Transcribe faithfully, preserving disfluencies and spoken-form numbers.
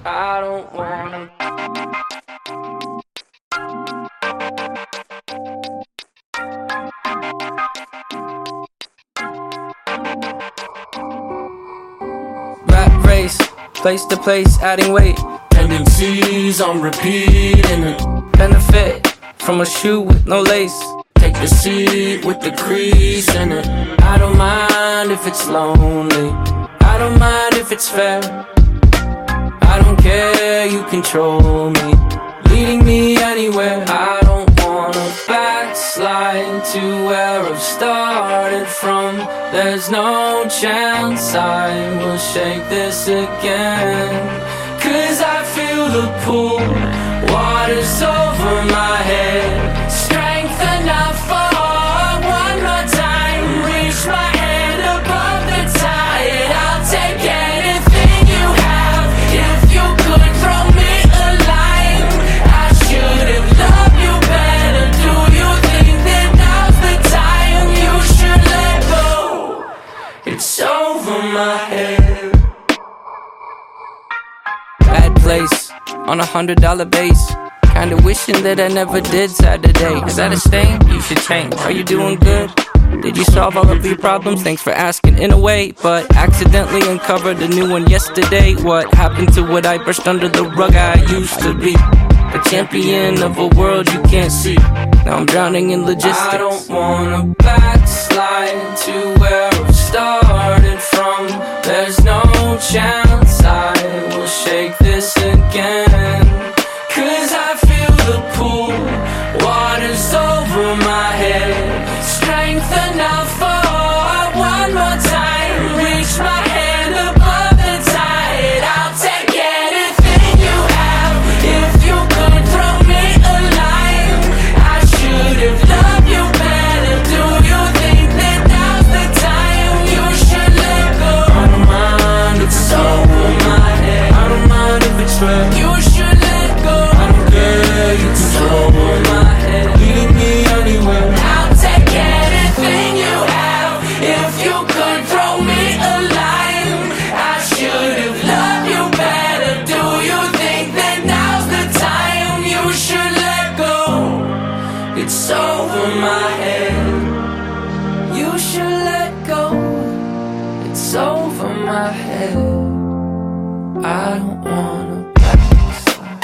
I don't wanna. Rap race, place to place, adding weight. Tendencies on repeat and it Benefit from a shoe with no lace. take the seat with the crease in it. I don't mind if it's lonely. I don't mind if it's fair. I don't care, you control me, leading me anywhere. I don't wanna backslide to where I've started from. There's no chance I will shake this again. Cause I feel the pull, water's over my head. Strength enough for one more time. Reach my hand above the tide. I'll take anything you have. If you could throw me a line, I should have loved you better. Do you think that now's the time you should let go? It's over my head. Bad place, on a hundred dollar base. Kinda wishing that I never did Saturday. Is that a stain? You should change. Are you doing good? Did you solve all of your problems? Thanks for asking in a way, but accidentally uncovered a new one yesterday. What happened to what I brushed under the rug I used to be? A champion of a world you can't see. Now I'm drowning in logistics. I don't wanna backslide to where I've started from. There's no chance I will shake this again. Cause I feel the pull, water's over my head. Strength enough for one more time. Reach my hand above the tide. I'll take anything you have. If you could throw me a line, I should have loved you better. Do you think that now's the time you should let go? I don't mind if it's over my head. I don't mind if it's real. You should let go. I don't care, you control my head, leading me anywhere. I'll take anything you have. If you could throw me a line, I should have loved you better. Do you think that now's the time you should let go? It's over my head. You should let go. It's over my head. I don't wanna backslide.